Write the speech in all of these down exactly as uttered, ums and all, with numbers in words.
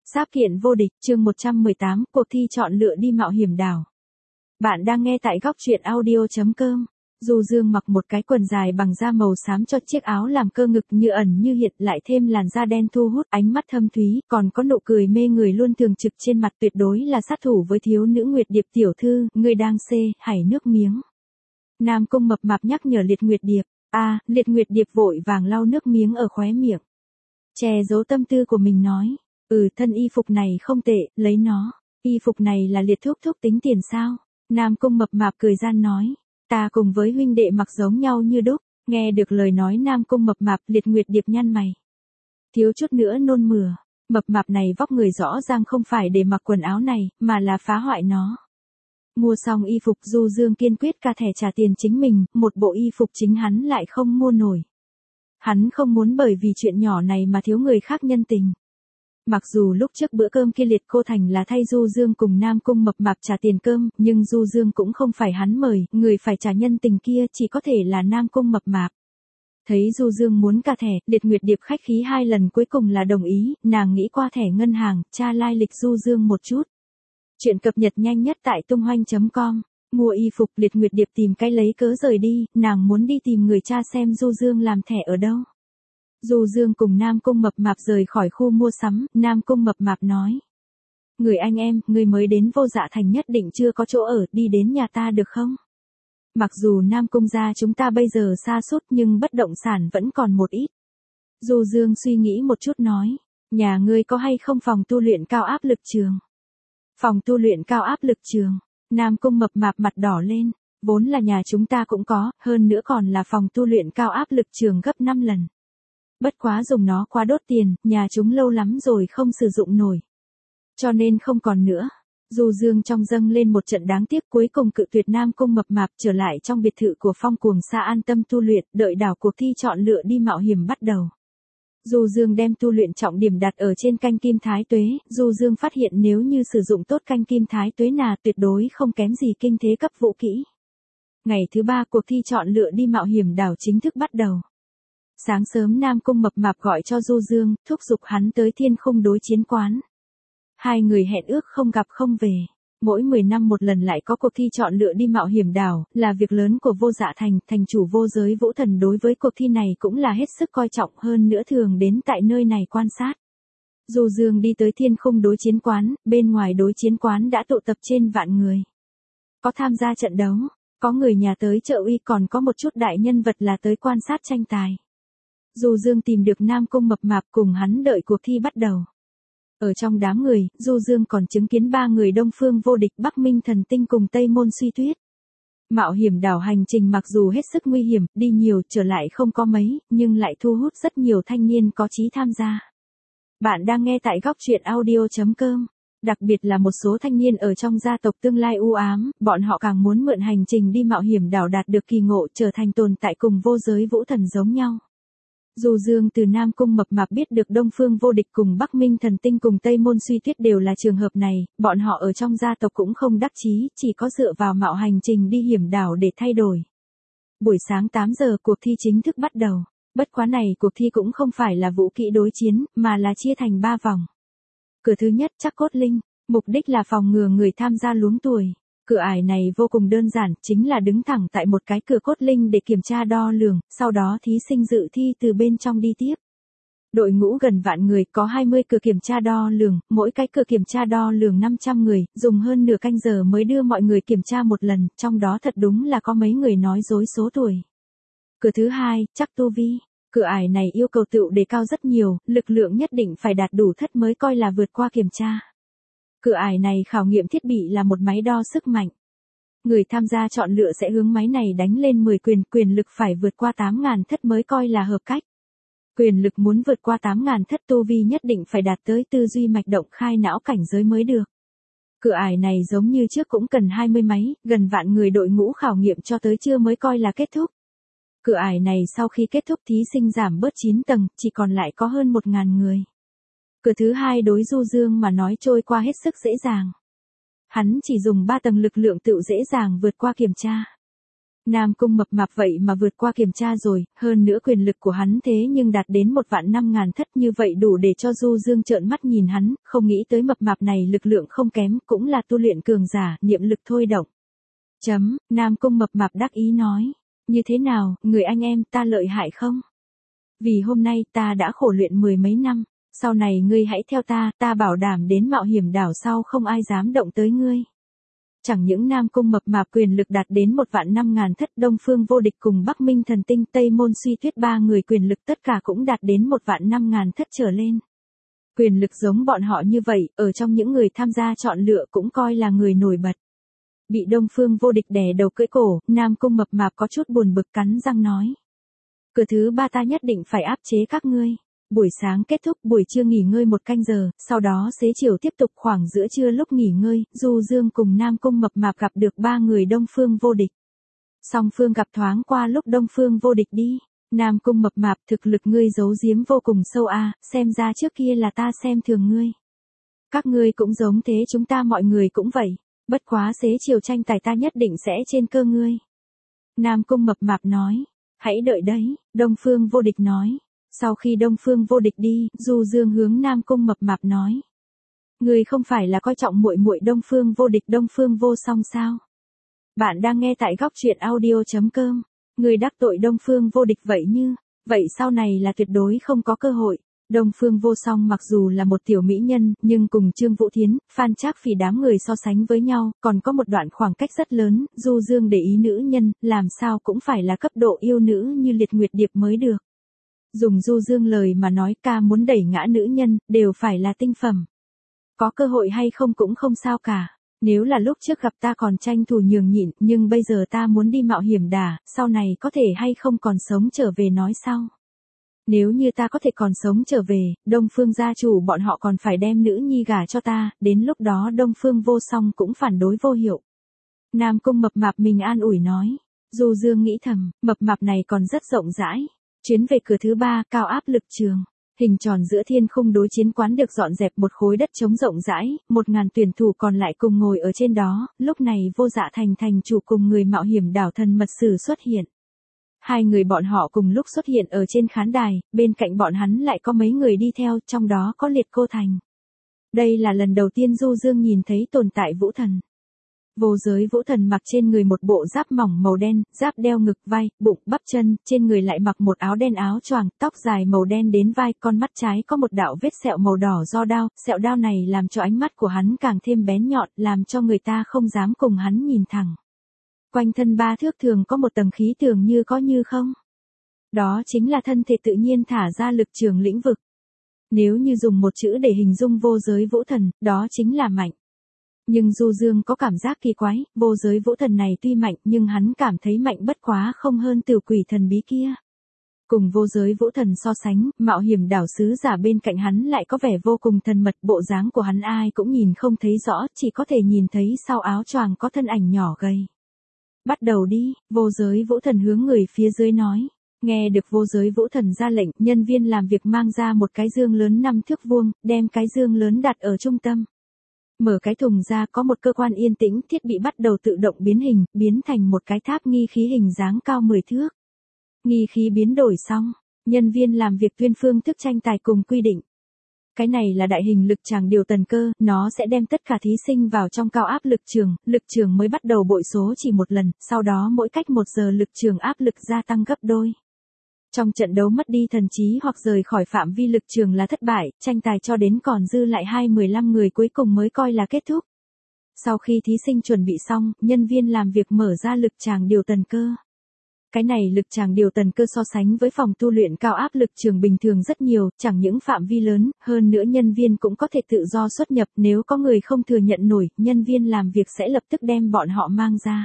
Sáp kiện vô địch, chương một trăm mười tám, cuộc thi chọn lựa đi mạo hiểm đảo. Bạn đang nghe tại góc truyện audio chấm com. Du Dương mặc một cái quần dài bằng da màu xám cho chiếc áo làm cơ ngực như ẩn như hiện, lại thêm làn da đen thu hút, ánh mắt thâm thúy, còn có nụ cười mê người luôn thường trực trên mặt, tuyệt đối là sát thủ với thiếu nữ Nguyệt Điệp tiểu thư, người đang xê, hảy nước miếng. Nam Cung mập mạp nhắc nhở Liệt Nguyệt Điệp. A, à, Liệt Nguyệt Điệp vội vàng lau nước miếng ở khóe miệng. Che giấu tâm tư của mình nói. Ừ, thân y phục này không tệ, lấy nó. Y phục này là Liệt thúc thúc tính tiền sao? Nam Cung mập mạp cười gian nói. Ta cùng với huynh đệ mặc giống nhau như đúc. Nghe được lời nói Nam Cung mập mạp, Liệt Nguyệt Điệp nhăn mày. Thiếu chút nữa nôn mửa. Mập mạp này vóc người rõ ràng không phải để mặc quần áo này, mà là phá hoại nó. Mua xong y phục, Du Dương kiên quyết ca thẻ trả tiền chính mình, một bộ y phục chính hắn lại không mua nổi. Hắn không muốn bởi vì chuyện nhỏ này mà thiếu người khác nhân tình. Mặc dù lúc trước bữa cơm kia Liệt Cô Thành là thay Du Dương cùng Nam Cung mập mạp trả tiền cơm, nhưng Du Dương cũng không phải hắn mời, người phải trả nhân tình kia chỉ có thể là Nam Cung mập mạp. Thấy Du Dương muốn ca thẻ, Liệt Nguyệt Điệp khách khí hai lần cuối cùng là đồng ý, nàng nghĩ qua thẻ ngân hàng, tra lai lịch Du Dương một chút. Chuyện cập nhật nhanh nhất tại tung hoanh chấm com. Mua y phục, Liệt Nguyệt Điệp tìm cái lấy cớ rời đi, nàng muốn đi tìm người cha xem Du Dương làm thẻ ở đâu. Du Dương cùng Nam Cung mập mạp rời khỏi khu mua sắm, Nam Cung mập mạp nói. Người anh em, người mới đến Vô Dạ Thành nhất định chưa có chỗ ở, đi đến nhà ta được không? Mặc dù Nam Cung gia chúng ta bây giờ sa sút nhưng bất động sản vẫn còn một ít. Du Dương suy nghĩ một chút nói, nhà ngươi có hay không phòng tu luyện cao áp lực trường? Phòng tu luyện cao áp lực trường. Nam Cung mập mạp mặt đỏ lên, vốn là nhà chúng ta cũng có, hơn nữa còn là phòng tu luyện cao áp lực trường gấp năm lần. Bất quá dùng nó qua đốt tiền, nhà chúng lâu lắm rồi không sử dụng nổi. Cho nên không còn nữa. Du Dương trong dâng lên một trận đáng tiếc, cuối cùng cự tuyệt Nam Cung mập mạp, trở lại trong biệt thự của Phong Cuồng Sa an tâm tu luyện, đợi đảo cuộc thi chọn lựa đi mạo hiểm bắt đầu. Du Dương đem tu luyện trọng điểm đặt ở trên canh kim thái tuế, Du Dương phát hiện nếu như sử dụng tốt canh kim thái tuế nà tuyệt đối không kém gì kinh thế cấp vũ kỹ. Ngày thứ ba cuộc thi chọn lựa đi mạo hiểm đảo chính thức bắt đầu. Sáng sớm Nam Cung mập mạp gọi cho Du Dương, thúc giục hắn tới Thiên Khung đối chiến quán. Hai người hẹn ước không gặp không về. Mỗi mười năm một lần lại có cuộc thi chọn lựa đi mạo hiểm đảo, là việc lớn của Vô Dạ Thành, thành chủ Vô Giới Vũ Thần đối với cuộc thi này cũng là hết sức coi trọng, hơn nữa thường đến tại nơi này quan sát. Du Dương đi tới Thiên Khung đối chiến quán, bên ngoài đối chiến quán đã tụ tập trên vạn người. Có tham gia trận đấu, có người nhà tới trợ uy, còn có một chút đại nhân vật là tới quan sát tranh tài. Du Dương tìm được Nam Cung mập mạp cùng hắn đợi cuộc thi bắt đầu. Ở trong đám người, Du Dương còn chứng kiến ba người Đông Phương Vô Địch, Bắc Minh Thần Tinh cùng Tây Môn Suy Tuyết. Mạo hiểm đảo hành trình mặc dù hết sức nguy hiểm, đi nhiều trở lại không có mấy, nhưng lại thu hút rất nhiều thanh niên có chí tham gia. Bạn đang nghe tại góc truyện audio chấm com. Đặc biệt là một số thanh niên ở trong gia tộc tương lai u ám, bọn họ càng muốn mượn hành trình đi mạo hiểm đảo đạt được kỳ ngộ, trở thành tồn tại cùng Vô Giới Vũ Thần giống nhau. Du Dương từ Nam Cung mập mạp biết được Đông Phương Vô Địch cùng Bắc Minh Thần Tinh cùng Tây Môn Suy Tuyết đều là trường hợp này, bọn họ ở trong gia tộc cũng không đắc chí, chỉ có dựa vào mạo hành trình đi hiểm đảo để thay đổi. Buổi sáng tám giờ cuộc thi chính thức bắt đầu, bất quá này cuộc thi cũng không phải là vũ kỹ đối chiến, mà là chia thành ba vòng. Cửa thứ nhất chắc cốt linh, mục đích là phòng ngừa người tham gia luống tuổi. Cửa ải này vô cùng đơn giản, chính là đứng thẳng tại một cái cửa cốt linh để kiểm tra đo lường, sau đó thí sinh dự thi từ bên trong đi tiếp. Đội ngũ gần vạn người, có hai mươi cửa kiểm tra đo lường, mỗi cái cửa kiểm tra đo lường năm trăm người, dùng hơn nửa canh giờ mới đưa mọi người kiểm tra một lần, trong đó thật đúng là có mấy người nói dối số tuổi. Cửa thứ hai, chắc tu vi. Cửa ải này yêu cầu tựu đề cao rất nhiều, lực lượng nhất định phải đạt đủ thất mới coi là vượt qua kiểm tra. Cửa ải này khảo nghiệm thiết bị là một máy đo sức mạnh. Người tham gia chọn lựa sẽ hướng máy này đánh lên mười quyền, quyền lực phải vượt qua tám nghìn thất mới coi là hợp cách. Quyền lực muốn vượt qua tám nghìn thất, tu vi nhất định phải đạt tới tư duy mạch động khai não cảnh giới mới được. Cửa ải này giống như trước cũng cần hai mươi máy, gần vạn người đội ngũ khảo nghiệm cho tới trưa mới coi là kết thúc. Cửa ải này sau khi kết thúc thí sinh giảm bớt chín tầng, chỉ còn lại có hơn một nghìn người. Cửa thứ hai đối Du Dương mà nói trôi qua hết sức dễ dàng. Hắn chỉ dùng ba tầng lực lượng tựu dễ dàng vượt qua kiểm tra. Nam Cung Mập Mạp vậy mà vượt qua kiểm tra rồi, hơn nữa quyền lực của hắn thế nhưng đạt đến một vạn năm ngàn thất, như vậy đủ để cho Du Dương trợn mắt nhìn hắn, không nghĩ tới Mập Mạp này lực lượng không kém, cũng là tu luyện cường giả, niệm lực thôi động. Chấm, Nam Cung Mập Mạp đắc ý nói, như thế nào, người anh em ta lợi hại không? Vì hôm nay ta đã khổ luyện mười mấy năm, sau này ngươi hãy theo ta, ta bảo đảm đến Mạo Hiểm Đảo sau không ai dám động tới ngươi. Chẳng những Nam Cung Mập Mạp quyền lực đạt đến một vạn năm ngàn thất, Đông Phương Vô Địch cùng Bắc Minh Thần Tinh, Tây Môn Suy Tuyết ba người quyền lực tất cả cũng đạt đến một vạn năm ngàn thất trở lên. Quyền lực giống bọn họ như vậy, ở trong những người tham gia chọn lựa cũng coi là người nổi bật. Bị Đông Phương Vô Địch đè đầu cưỡi cổ, Nam Cung Mập Mạp có chút buồn bực cắn răng nói. Cửa thứ ba ta nhất định phải áp chế các ngươi. Buổi sáng kết thúc, buổi trưa nghỉ ngơi một canh giờ, sau đó xế chiều tiếp tục. Khoảng giữa trưa lúc nghỉ ngơi, Du Dương cùng Nam Cung Mập Mạp gặp được ba người Đông Phương Vô Địch. Song phương gặp thoáng qua lúc Đông Phương Vô Địch đi. Nam Cung Mập Mạp, thực lực ngươi giấu giếm vô cùng sâu a, xem ra trước kia là ta xem thường ngươi. Các ngươi cũng giống thế, chúng ta mọi người cũng vậy. Bất quá xế chiều tranh tài ta nhất định sẽ trên cơ ngươi. Nam Cung Mập Mạp nói. Hãy đợi đấy, Đông Phương Vô Địch nói. Sau khi Đông Phương Vô Địch đi, Du Dương hướng Nam Cung Mập Mạp nói. Ngươi không phải là coi trọng muội muội Đông Phương Vô Địch Đông Phương Vô Song sao? Bạn đang nghe tại góc truyện audio chấm com. Ngươi đắc tội Đông Phương Vô Địch vậy như, vậy sau này là tuyệt đối không có cơ hội. Đông Phương Vô Song mặc dù là một tiểu mỹ nhân, nhưng cùng Trương Vũ Thiến, Phan Trác Phỉ đám người so sánh với nhau, còn có một đoạn khoảng cách rất lớn, Du Dương để ý nữ nhân, làm sao cũng phải là cấp độ yêu nữ như Liệt Nguyệt Điệp mới được. Dùng Du Dương lời mà nói, ca muốn đẩy ngã nữ nhân, đều phải là tinh phẩm. Có cơ hội hay không cũng không sao cả. Nếu là lúc trước gặp ta còn tranh thủ nhường nhịn, nhưng bây giờ ta muốn đi Mạo Hiểm Đả, sau này có thể hay không còn sống trở về nói sau. Nếu như ta có thể còn sống trở về, Đông Phương gia chủ bọn họ còn phải đem nữ nhi gả cho ta, đến lúc đó Đông Phương Vô Song cũng phản đối vô hiệu. Nam Cung Mập Mạp mình an ủi nói. Du Dương nghĩ thầm, Mập Mạp này còn rất rộng rãi. Chuyến về cửa thứ ba, cao áp lực trường. Hình tròn giữa thiên khung đối chiến quán được dọn dẹp một khối đất trống rộng rãi, một ngàn tuyển thủ còn lại cùng ngồi ở trên đó, lúc này Vô Dạ Thành thành chủ cùng người Mạo Hiểm Đảo Thần Mật Sử xuất hiện. Hai người bọn họ cùng lúc xuất hiện ở trên khán đài, bên cạnh bọn hắn lại có mấy người đi theo, trong đó có Liệt Cô Thành. Đây là lần đầu tiên Du Dương nhìn thấy tồn tại Vũ Thần. Vô Giới Vũ Thần mặc trên người một bộ giáp mỏng màu đen, giáp đeo ngực, vai, bụng, bắp chân, trên người lại mặc một áo đen áo choàng, tóc dài màu đen đến vai, con mắt trái có một đạo vết sẹo màu đỏ do đao, sẹo đao này làm cho ánh mắt của hắn càng thêm bén nhọn, làm cho người ta không dám cùng hắn nhìn thẳng. Quanh thân ba thước thường có một tầng khí tường như có như không. Đó chính là thân thể tự nhiên thả ra lực trường lĩnh vực. Nếu như dùng một chữ để hình dung Vô Giới Vũ Thần, đó chính là mạnh. Nhưng Du Dương có cảm giác kỳ quái, Vô Giới Vũ Thần này tuy mạnh nhưng hắn cảm thấy mạnh bất quá không hơn Tiểu Quỷ thần bí kia. Cùng Vô Giới Vũ Thần so sánh, Mạo Hiểm Đảo sứ giả bên cạnh hắn lại có vẻ vô cùng thần mật, bộ dáng của hắn ai cũng nhìn không thấy rõ, chỉ có thể nhìn thấy sau áo choàng có thân ảnh nhỏ gầy. Bắt đầu đi, Vô Giới Vũ Thần hướng người phía dưới nói. Nghe được Vô Giới Vũ Thần ra lệnh, nhân viên làm việc mang ra một cái dương lớn năm thước vuông, đem cái dương lớn đặt ở trung tâm. Mở cái thùng ra có một cơ quan yên tĩnh, thiết bị bắt đầu tự động biến hình, biến thành một cái tháp nghi khí hình dáng cao mười thước. Nghi khí biến đổi xong, nhân viên làm việc tuyên phương thức tranh tài cùng quy định. Cái này là đại hình lực tràng điều tần cơ, nó sẽ đem tất cả thí sinh vào trong cao áp lực trường, lực trường mới bắt đầu bội số chỉ một lần, sau đó mỗi cách một giờ lực trường áp lực gia tăng gấp đôi. Trong trận đấu mất đi thần trí hoặc rời khỏi phạm vi lực trường là thất bại, tranh tài cho đến còn dư lại hai mười lăm người cuối cùng mới coi là kết thúc. Sau khi thí sinh chuẩn bị xong, nhân viên làm việc mở ra lực tràng điều tần cơ. Cái này lực tràng điều tần cơ so sánh với phòng tu luyện cao áp lực trường bình thường rất nhiều, chẳng những phạm vi lớn, hơn nữa nhân viên cũng có thể tự do xuất nhập, nếu có người không thừa nhận nổi, nhân viên làm việc sẽ lập tức đem bọn họ mang ra.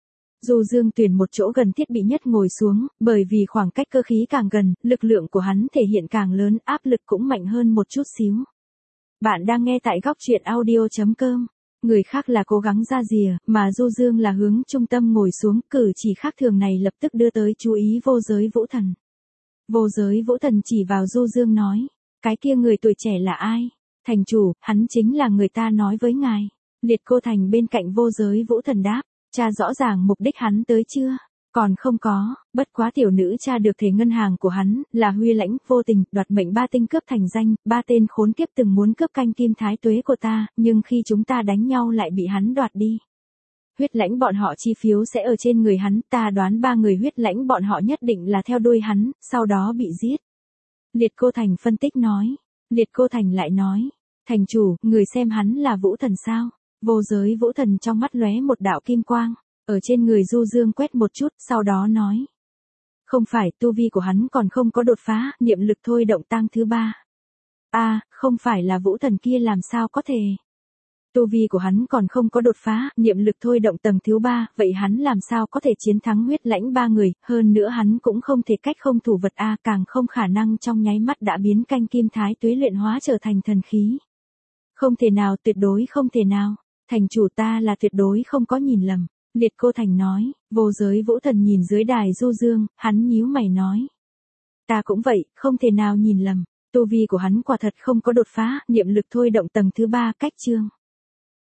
Du Dương tuyển một chỗ gần thiết bị nhất ngồi xuống, bởi vì khoảng cách cơ khí càng gần, lực lượng của hắn thể hiện càng lớn, áp lực cũng mạnh hơn một chút xíu. Bạn đang nghe tại góc truyện audio chấm com. Người khác là cố gắng ra rìa, mà Du Dương là hướng trung tâm ngồi xuống, cử chỉ khác thường này lập tức đưa tới chú ý Vô Giới Vũ Thần. Vô Giới Vũ Thần chỉ vào Du Dương nói, cái kia người tuổi trẻ là ai? Thành chủ, hắn chính là người ta nói với ngài. Liệt Cô Thành bên cạnh Vô Giới Vũ Thần đáp, cha rõ ràng mục đích hắn tới chưa? Còn không có, bất quá tiểu nữ tra được thể ngân hàng của hắn, là Huy Lãnh, vô tình, đoạt mệnh ba tinh cướp thành danh, ba tên khốn kiếp từng muốn cướp canh kim thái tuế của ta, nhưng khi chúng ta đánh nhau lại bị hắn đoạt đi. Huyết Lãnh bọn họ chi phiếu sẽ ở trên người hắn, ta đoán ba người Huyết Lãnh bọn họ nhất định là theo đuôi hắn, sau đó bị giết. Liệt Cô Thành phân tích nói. Liệt Cô Thành lại nói, thành chủ, người xem hắn là vũ thần sao? Vô giới vũ thần trong mắt lóe một đạo kim quang, ở trên người Du Dương quét một chút, sau đó nói. Không phải, tu vi của hắn còn không có đột phá, niệm lực thôi động tang thứ ba. A, à, không phải là vũ thần kia làm sao có thể. Tu vi của hắn còn không có đột phá, niệm lực thôi động tầng thứ ba, vậy hắn làm sao có thể chiến thắng Huyết Lãnh ba người, hơn nữa hắn cũng không thể cách không thủ vật A, càng không khả năng trong nháy mắt đã biến canh kim thái tuế luyện hóa trở thành thần khí. Không thể nào, tuyệt đối không thể nào, thành chủ ta là tuyệt đối không có nhìn lầm. Liệt Cô Thành nói. Vô giới vũ thần nhìn dưới đài Du Dương, hắn nhíu mày nói. Ta cũng vậy, không thể nào nhìn lầm, tu vi của hắn quả thật không có đột phá, niệm lực thôi động tầng thứ ba, cách chương.